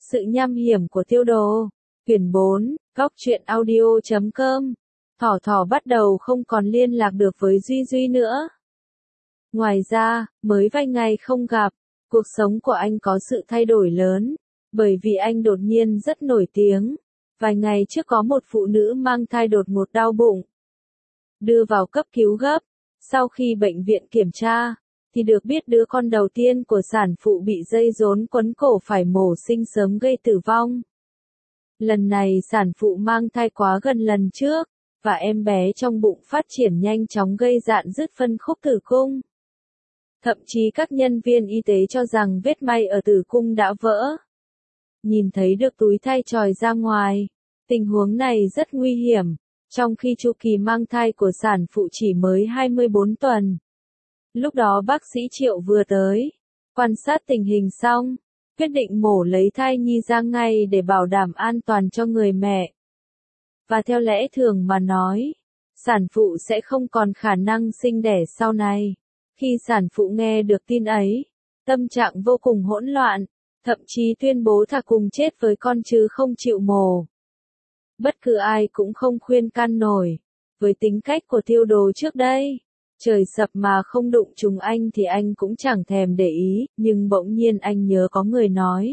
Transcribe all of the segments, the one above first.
Sự nham hiểm của tiêu đồ. Quyển 4, Góc truyện audio.com. Thỏ thỏ bắt đầu không còn liên lạc được với Duy Duy nữa. Ngoài ra, mới vài ngày không gặp, cuộc sống của anh có sự thay đổi lớn, bởi vì anh đột nhiên rất nổi tiếng. Vài ngày trước có một phụ nữ mang thai đột ngột đau bụng, đưa vào cấp cứu gấp. Sau khi bệnh viện kiểm tra, thì được biết đứa con đầu tiên của sản phụ bị dây rốn quấn cổ phải mổ sinh sớm gây tử vong. Lần này sản phụ mang thai quá gần lần trước, và em bé trong bụng phát triển nhanh chóng gây rạn rứt phân khúc tử cung. Thậm chí các nhân viên y tế cho rằng vết may ở tử cung đã vỡ. Nhìn thấy được túi thai trồi ra ngoài. Tình huống này rất nguy hiểm, trong khi chu kỳ mang thai của sản phụ chỉ mới 24 tuần. Lúc đó bác sĩ Triệu vừa tới, quan sát tình hình xong, quyết định mổ lấy thai nhi ra ngay để bảo đảm an toàn cho người mẹ. Và theo lẽ thường mà nói, sản phụ sẽ không còn khả năng sinh đẻ sau này. Khi sản phụ nghe được tin ấy, tâm trạng vô cùng hỗn loạn, thậm chí tuyên bố thà cùng chết với con chứ không chịu mổ. Bất cứ ai cũng không khuyên can nổi. Với tính cách của tiêu đồ trước đây, trời sập mà không đụng trúng anh thì anh cũng chẳng thèm để ý, nhưng bỗng nhiên anh nhớ có người nói.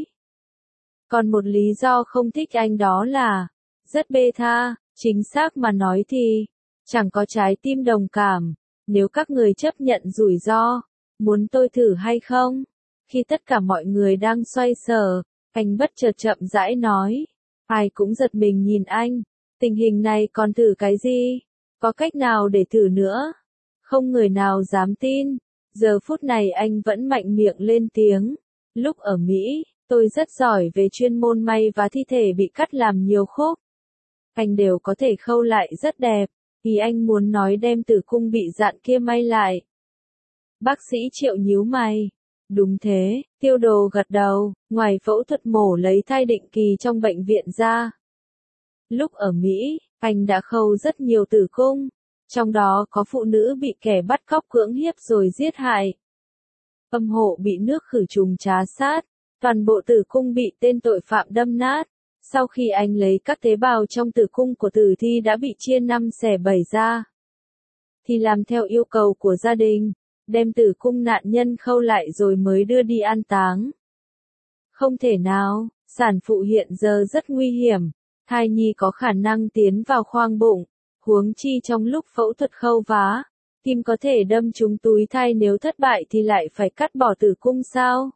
Còn một lý do không thích anh đó là, rất bê tha, chính xác mà nói thì, chẳng có trái tim đồng cảm. Nếu các người chấp nhận rủi ro, muốn tôi thử hay không? Khi tất cả mọi người đang xoay sở, anh bất chợt chậm rãi nói. Ai cũng giật mình nhìn anh. Tình hình này còn thử cái gì? Có cách nào để thử nữa? Không người nào dám tin. Giờ phút này anh vẫn mạnh miệng lên tiếng. Lúc ở Mỹ, tôi rất giỏi về chuyên môn may và thi thể bị cắt làm nhiều khúc. Anh đều có thể khâu lại rất đẹp. Ý anh muốn nói đem tử cung bị rạn kia may lại. Bác sĩ Triệu nhíu mày. Đúng thế, tiêu đồ gật đầu, ngoài phẫu thuật mổ lấy thai định kỳ trong bệnh viện ra. Lúc ở Mỹ, anh đã khâu rất nhiều tử cung, trong đó có phụ nữ bị kẻ bắt cóc cưỡng hiếp rồi giết hại. Âm hộ bị nước khử trùng trá sát, toàn bộ tử cung bị tên tội phạm đâm nát. Sau khi anh lấy các tế bào trong tử cung của tử thi đã bị chia 5 xẻ 7 ra, thì làm theo yêu cầu của gia đình, đem tử cung nạn nhân khâu lại rồi mới đưa đi an táng. Không thể nào, sản phụ hiện giờ rất nguy hiểm, thai nhi có khả năng tiến vào khoang bụng, huống chi trong lúc phẫu thuật khâu vá, kim có thể đâm trúng túi thai, nếu thất bại thì lại phải cắt bỏ tử cung sao?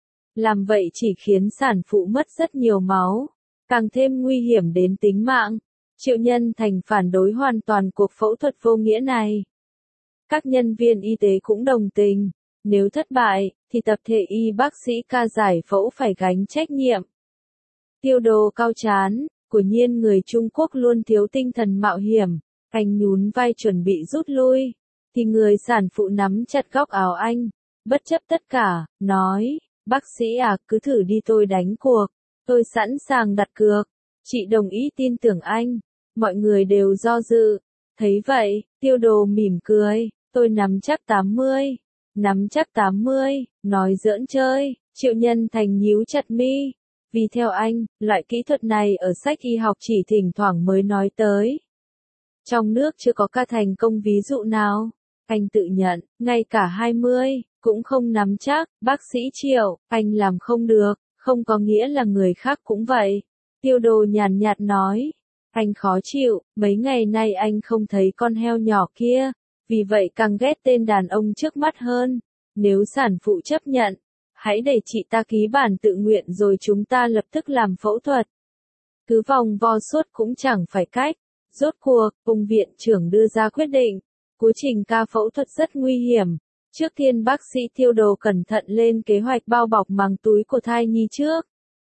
Làm vậy chỉ khiến sản phụ mất rất nhiều máu, càng thêm nguy hiểm đến tính mạng. Triệu Nhân Thành phản đối hoàn toàn cuộc phẫu thuật vô nghĩa này. Các nhân viên y tế cũng đồng tình, nếu thất bại, thì tập thể y bác sĩ ca giải phẫu phải gánh trách nhiệm. Tiêu đồ cao trán, quả nhiên người Trung Quốc luôn thiếu tinh thần mạo hiểm, anh nhún vai chuẩn bị rút lui, thì người sản phụ nắm chặt góc áo anh, bất chấp tất cả, nói, bác sĩ à, cứ thử đi, tôi đánh cuộc, tôi sẵn sàng đặt cược, chị đồng ý tin tưởng anh. Mọi người đều do dự, thấy vậy, tiêu đồ mỉm cười. Tôi nắm chắc 80. Nắm chắc 80, nói giỡn chơi. Triệu Nhân Thành nhíu chặt mi. Vì theo anh, loại kỹ thuật này ở sách y học chỉ thỉnh thoảng mới nói tới. Trong nước chưa có ca thành công ví dụ nào. Anh tự nhận, ngay cả 20, cũng không nắm chắc. Bác sĩ Triệu, anh làm không được, không có nghĩa là người khác cũng vậy. Tiêu đồ nhàn nhạt nói. Anh khó chịu, mấy ngày nay anh không thấy con heo nhỏ kia. Vì vậy càng ghét tên đàn ông trước mắt hơn. Nếu sản phụ chấp nhận, hãy để chị ta ký bản tự nguyện rồi chúng ta lập tức làm phẫu thuật. Cứ vòng vo suốt cũng chẳng phải cách. Rốt cuộc, ông viện trưởng đưa ra quyết định. Quá trình ca phẫu thuật rất nguy hiểm. Trước tiên bác sĩ Tiêu đồ cẩn thận lên kế hoạch bao bọc màng túi của thai nhi trước.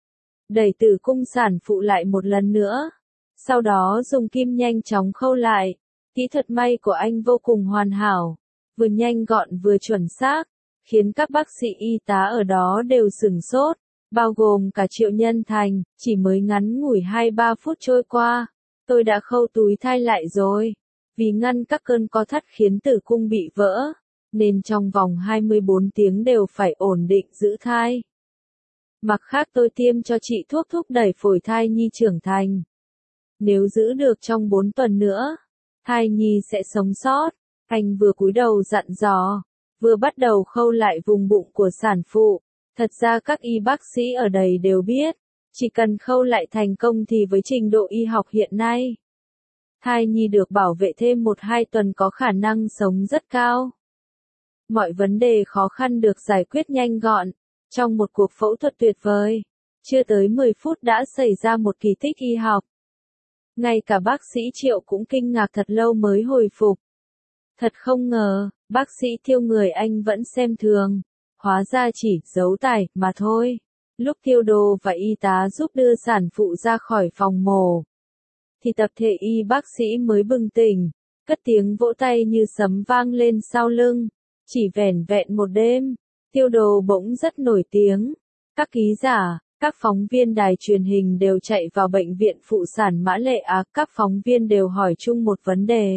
Đẩy tử cung sản phụ lại một lần nữa. Sau đó dùng kim nhanh chóng khâu lại. Kỹ thuật may của anh vô cùng hoàn hảo, vừa nhanh gọn vừa chuẩn xác, khiến các bác sĩ y tá ở đó đều sửng sốt, bao gồm cả Triệu Nhân Thành. Chỉ mới ngắn ngủi 2-3 phút trôi qua, tôi đã khâu túi thai lại rồi. Vì ngăn các cơn co thắt khiến tử cung bị vỡ, nên trong vòng 24 tiếng đều phải ổn định giữ thai. Mặt khác tôi tiêm cho chị thuốc thúc đẩy phổi thai nhi trưởng thành. Nếu giữ được trong 4 tuần nữa, thai nhi sẽ sống sót. Anh vừa cúi đầu dặn dò, vừa bắt đầu khâu lại vùng bụng của sản phụ. Thật ra các y bác sĩ ở đây đều biết, chỉ cần khâu lại thành công thì với trình độ y học hiện nay, thai nhi được bảo vệ thêm 1-2 tuần có khả năng sống rất cao. Mọi vấn đề khó khăn được giải quyết nhanh gọn, trong một cuộc phẫu thuật tuyệt vời. Chưa tới 10 phút đã xảy ra một kỳ tích y học. Ngay cả bác sĩ Triệu cũng kinh ngạc thật lâu mới hồi phục. Thật không ngờ, bác sĩ Tiêu người anh vẫn xem thường. Hóa ra chỉ giấu tài mà thôi. Lúc Tiêu Đồ và y tá giúp đưa sản phụ ra khỏi phòng mổ, thì tập thể y bác sĩ mới bừng tỉnh, cất tiếng vỗ tay như sấm vang lên sau lưng. Chỉ vẻn vẹn một đêm, Tiêu Đồ bỗng rất nổi tiếng. Các ký giả, các phóng viên đài truyền hình đều chạy vào bệnh viện phụ sản Mã Lệ Á. Các phóng viên đều hỏi chung một vấn đề.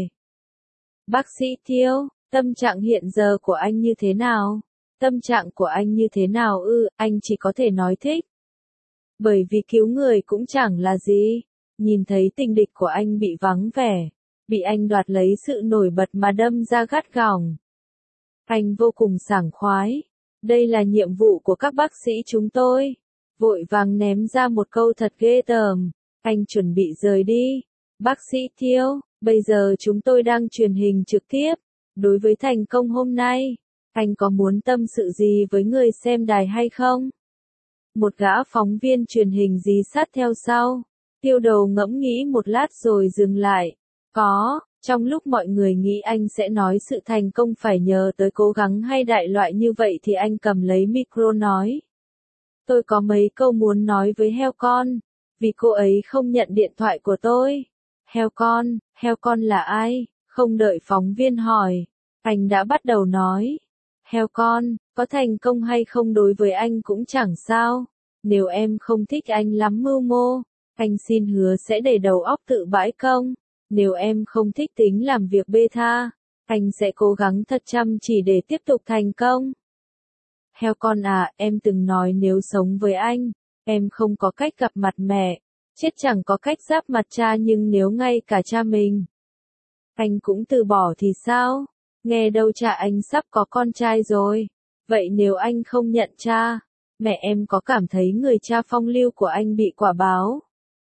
Bác sĩ Tiêu, tâm trạng hiện giờ của anh như thế nào? Tâm trạng của anh như thế nào ư? Anh chỉ có thể nói thích. Bởi vì cứu người cũng chẳng là gì. Nhìn thấy tình địch của anh bị vắng vẻ, bị anh đoạt lấy sự nổi bật mà đâm ra gắt gỏng. Anh vô cùng sảng khoái. Đây là nhiệm vụ của các bác sĩ chúng tôi. Vội vàng ném ra một câu thật ghê tởm. Anh chuẩn bị rời đi. Bác sĩ Tiêu, bây giờ chúng tôi đang truyền hình trực tiếp. Đối với thành công hôm nay, anh có muốn tâm sự gì với người xem đài hay không? Một gã phóng viên truyền hình dí sát theo sau. Tiêu Đầu ngẫm nghĩ một lát rồi dừng lại. Có, trong lúc mọi người nghĩ anh sẽ nói sự thành công phải nhờ tới cố gắng hay đại loại như vậy thì anh cầm lấy micro nói. Tôi có mấy câu muốn nói với heo con, vì cô ấy không nhận điện thoại của tôi. Heo con là ai? Không đợi phóng viên hỏi, anh đã bắt đầu nói. Heo con, có thành công hay không đối với anh cũng chẳng sao. Nếu em không thích anh lắm mưu mô, anh xin hứa sẽ để đầu óc tự bãi công. Nếu em không thích tính làm việc bê tha, anh sẽ cố gắng thật chăm chỉ để tiếp tục thành công. Heo con à, em từng nói nếu sống với anh, em không có cách gặp mặt mẹ, chết chẳng có cách giáp mặt cha, nhưng nếu ngay cả cha mình, anh cũng từ bỏ thì sao? Nghe đâu cha anh sắp có con trai rồi. Vậy nếu anh không nhận cha, mẹ em có cảm thấy người cha phong lưu của anh bị quả báo?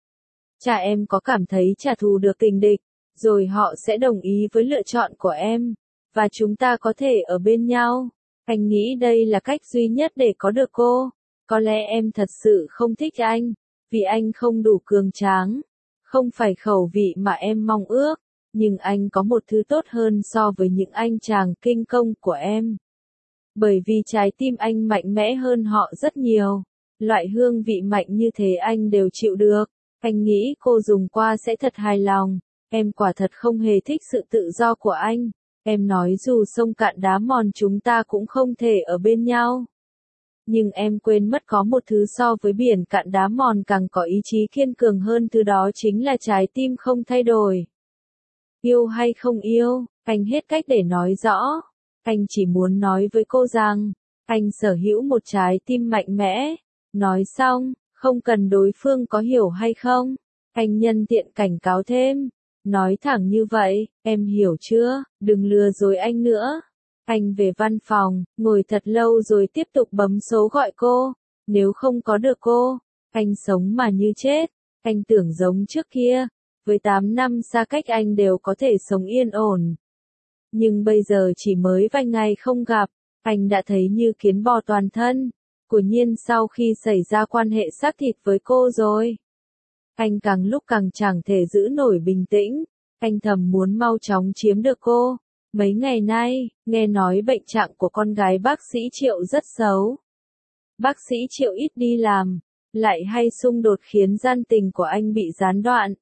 Cha em có cảm thấy trả thù được tình địch, rồi họ sẽ đồng ý với lựa chọn của em, và chúng ta có thể ở bên nhau? Anh nghĩ đây là cách duy nhất để có được cô. Có lẽ em thật sự không thích anh, vì anh không đủ cường tráng, không phải khẩu vị mà em mong ước, nhưng anh có một thứ tốt hơn so với những anh chàng kinh công của em. Bởi vì trái tim anh mạnh mẽ hơn họ rất nhiều, loại hương vị mạnh như thế anh đều chịu được. Anh nghĩ cô dùng qua sẽ thật hài lòng. Em quả thật không hề thích sự tự do của anh. Em nói dù sông cạn đá mòn chúng ta cũng không thể ở bên nhau. Nhưng em quên mất có một thứ so với biển cạn đá mòn càng có ý chí kiên cường hơn, thứ đó chính là trái tim không thay đổi. Yêu hay không yêu, anh hết cách để nói rõ. Anh chỉ muốn nói với cô rằng, anh sở hữu một trái tim mạnh mẽ. Nói xong, không cần đối phương có hiểu hay không, anh nhân tiện cảnh cáo thêm. Nói thẳng như vậy, em hiểu chưa, đừng lừa dối anh nữa. Anh về văn phòng, ngồi thật lâu rồi tiếp tục bấm số gọi cô. Nếu không có được cô, anh sống mà như chết. Anh tưởng giống trước kia, với 8 năm xa cách anh đều có thể sống yên ổn. Nhưng bây giờ chỉ mới vài ngày không gặp, anh đã thấy như kiến bò toàn thân. Của Nhiên sau khi xảy ra quan hệ xác thịt với cô rồi, anh càng lúc càng chẳng thể giữ nổi bình tĩnh. Anh thầm muốn mau chóng chiếm được cô. Mấy ngày nay, nghe nói bệnh trạng của con gái bác sĩ Triệu rất xấu. Bác sĩ Triệu ít đi làm, lại hay xung đột khiến gian tình của anh bị gián đoạn.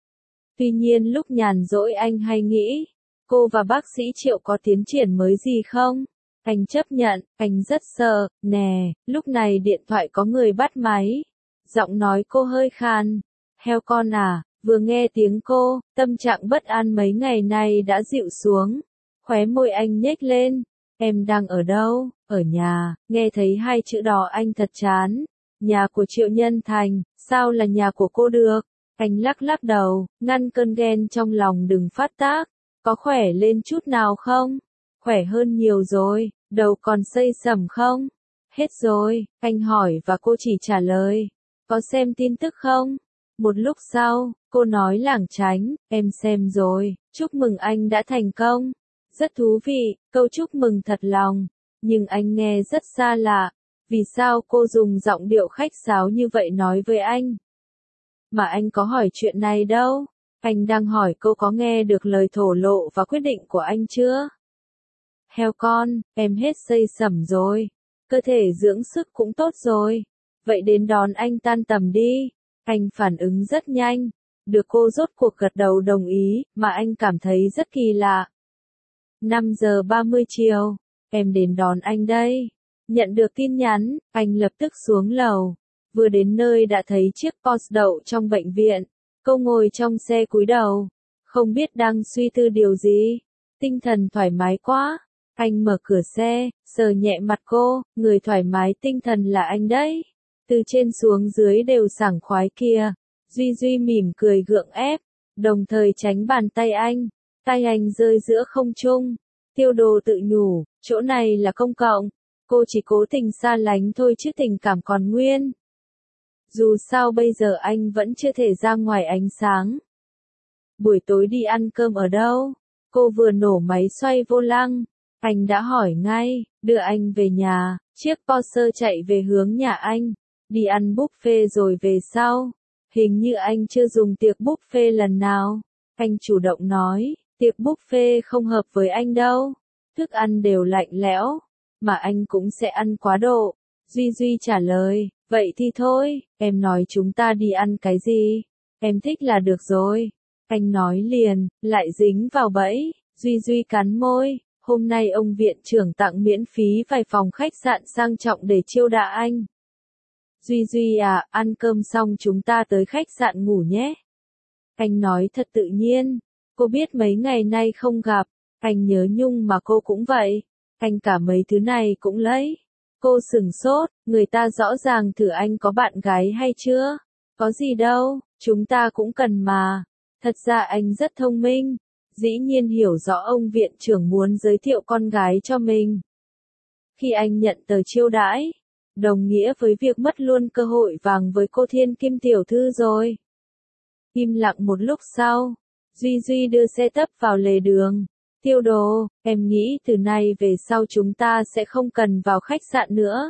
Tuy nhiên lúc nhàn rỗi anh hay nghĩ, cô và bác sĩ Triệu có tiến triển mới gì không? Anh chấp nhận, anh rất sợ. Nè, lúc này điện thoại có người bắt máy. Giọng nói cô hơi khan. Heo con à, vừa nghe tiếng cô, tâm trạng bất an mấy ngày nay đã dịu xuống. Khóe môi anh nhếch lên. Em đang ở đâu? Ở nhà. Nghe thấy hai chữ đó anh thật chán. Nhà của Triệu Nhân Thành, sao là nhà của cô được? Anh lắc lắc đầu, ngăn cơn ghen trong lòng đừng phát tác. Có khỏe lên chút nào không? Khỏe hơn nhiều rồi, đầu còn xây sẩm không? Hết rồi, anh hỏi và cô chỉ trả lời. Có xem tin tức không? Một lúc sau, cô nói lảng tránh, em xem rồi, chúc mừng anh đã thành công. Rất thú vị, câu chúc mừng thật lòng, nhưng anh nghe rất xa lạ. Vì sao cô dùng giọng điệu khách sáo như vậy nói với anh? Mà anh có hỏi chuyện này đâu. Anh đang hỏi cô có nghe được lời thổ lộ và quyết định của anh chưa? Heo con, em hết xây sẩm rồi. Cơ thể dưỡng sức cũng tốt rồi. Vậy đến đón anh tan tầm đi. Anh phản ứng rất nhanh. Được cô rốt cuộc gật đầu đồng ý, mà anh cảm thấy rất kỳ lạ. 5 giờ 30 chiều, em đến đón anh đây. Nhận được tin nhắn, anh lập tức xuống lầu. Vừa đến nơi đã thấy chiếc Porsche đậu trong bệnh viện. Cô ngồi trong xe cúi đầu. Không biết đang suy tư điều gì. Tinh thần thoải mái quá. Anh mở cửa xe, sờ nhẹ mặt cô, người thoải mái tinh thần là anh đấy. Từ trên xuống dưới đều sảng khoái kia. Duy Duy mỉm cười gượng ép, đồng thời tránh bàn tay anh. Tay anh rơi giữa không trung. Tiêu Đồ tự nhủ, chỗ này là công cộng. Cô chỉ cố tình xa lánh thôi chứ tình cảm còn nguyên. Dù sao bây giờ anh vẫn chưa thể ra ngoài ánh sáng. Buổi tối đi ăn cơm ở đâu? Cô vừa nổ máy xoay vô lăng. Anh đã hỏi ngay, đưa anh về nhà. Chiếc Porsche chạy về hướng nhà anh. Đi ăn buffet rồi về sau. Hình như anh chưa dùng tiệc buffet lần nào. Anh chủ động nói, tiệc buffet không hợp với anh đâu. Thức ăn đều lạnh lẽo, mà anh cũng sẽ ăn quá độ. Duy Duy trả lời, vậy thì thôi, em nói chúng ta đi ăn cái gì? Em thích là được rồi. Anh nói liền, lại dính vào bẫy. Duy Duy cắn môi, hôm nay ông viện trưởng tặng miễn phí vài phòng khách sạn sang trọng để chiêu đãi anh. Duy Duy à, ăn cơm xong chúng ta tới khách sạn ngủ nhé. Anh nói thật tự nhiên, cô biết mấy ngày nay không gặp, anh nhớ Nhung mà cô cũng vậy. Anh cả mấy thứ này cũng lấy. Cô sửng sốt, người ta rõ ràng thử anh có bạn gái hay chưa? Có gì đâu, chúng ta cũng cần mà. Thật ra anh rất thông minh, dĩ nhiên hiểu rõ ông viện trưởng muốn giới thiệu con gái cho mình. Khi anh nhận tờ chiêu đãi, đồng nghĩa với việc mất luôn cơ hội vàng với cô Thiên Kim tiểu thư rồi. Im lặng một lúc sau, Duy Duy đưa xe tấp vào lề đường. Tiêu Đồ, em nghĩ từ nay về sau chúng ta sẽ không cần vào khách sạn nữa.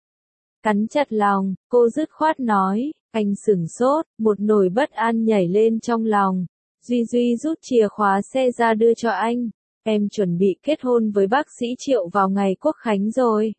Cắn chặt lòng, cô dứt khoát nói, anh sửng sốt, một nỗi bất an nhảy lên trong lòng. Duy Duy rút chìa khóa xe ra đưa cho anh. Em chuẩn bị kết hôn với bác sĩ Triệu vào ngày Quốc Khánh rồi.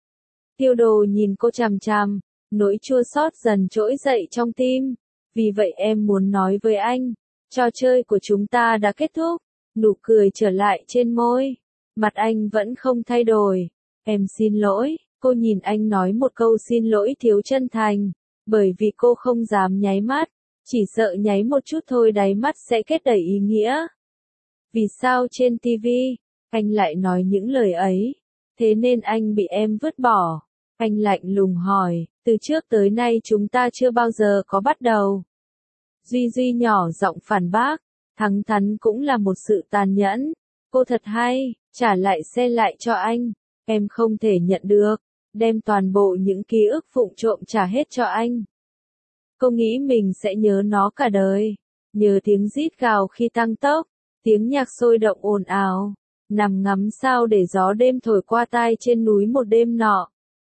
Tiêu Đồ nhìn cô chằm chằm, nỗi chua xót dần trỗi dậy trong tim. Vì vậy em muốn nói với anh, trò chơi của chúng ta đã kết thúc. Nụ cười trở lại trên môi. Mặt anh vẫn không thay đổi. Em xin lỗi, cô nhìn anh nói một câu xin lỗi thiếu chân thành. Bởi vì cô không dám nháy mắt. Chỉ sợ nháy một chút thôi đáy mắt sẽ kết đầy ý nghĩa. Vì sao trên TV, anh lại nói những lời ấy? Thế nên anh bị em vứt bỏ. Anh lạnh lùng hỏi, từ trước tới nay chúng ta chưa bao giờ có bắt đầu. Duy Duy nhỏ giọng phản bác, thẳng thắn cũng là một sự tàn nhẫn. Cô thật hay, trả lại xe lại cho anh. Em không thể nhận được, đem toàn bộ những ký ức vụng trộm trả hết cho anh. Cô nghĩ mình sẽ nhớ nó cả đời. Nhớ tiếng rít gào khi tăng tốc, tiếng nhạc sôi động ồn ào, nằm ngắm sao để gió đêm thổi qua tai trên núi một đêm nọ.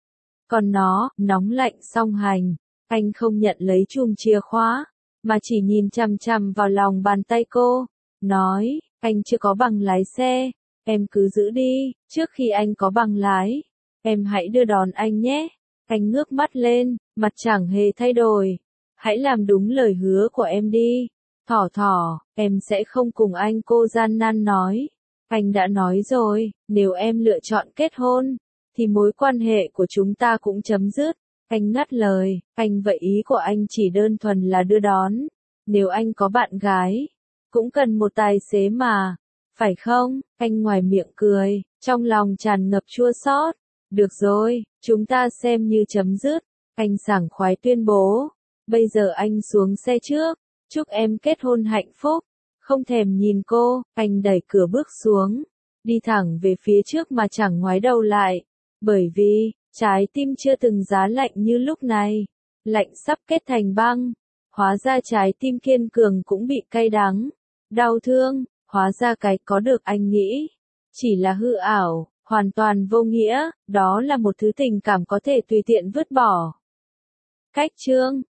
Còn nó, nóng lạnh song hành, anh không nhận lấy chùm chìa khóa, mà chỉ nhìn chằm chằm vào lòng bàn tay cô, nói, anh chưa có bằng lái xe, em cứ giữ đi, trước khi anh có bằng lái, em hãy đưa đón anh nhé. Anh ngước mắt lên, mặt chẳng hề thay đổi. Hãy làm đúng lời hứa của em đi. Thỏ thỏ, em sẽ không cùng anh, cô gian nan nói. Anh đã nói rồi, nếu em lựa chọn kết hôn, thì mối quan hệ của chúng ta cũng chấm dứt. Anh ngắt lời, anh vậy ý của anh chỉ đơn thuần là đưa đón. Nếu anh có bạn gái, cũng cần một tài xế mà. Phải không? Anh ngoài miệng cười, trong lòng tràn ngập chua xót. Được rồi, chúng ta xem như chấm dứt. Anh sảng khoái tuyên bố. Bây giờ anh xuống xe trước. Chúc em kết hôn hạnh phúc. Không thèm nhìn cô, anh đẩy cửa bước xuống. Đi thẳng về phía trước mà chẳng ngoái đầu lại. Bởi vì, trái tim chưa từng giá lạnh như lúc này. Lạnh sắp kết thành băng. Hóa ra trái tim kiên cường cũng bị cay đắng. Đau thương, hóa ra cái có được anh nghĩ. Chỉ là hư ảo, hoàn toàn vô nghĩa, đó là một thứ tình cảm có thể tùy tiện vứt bỏ. Cách chương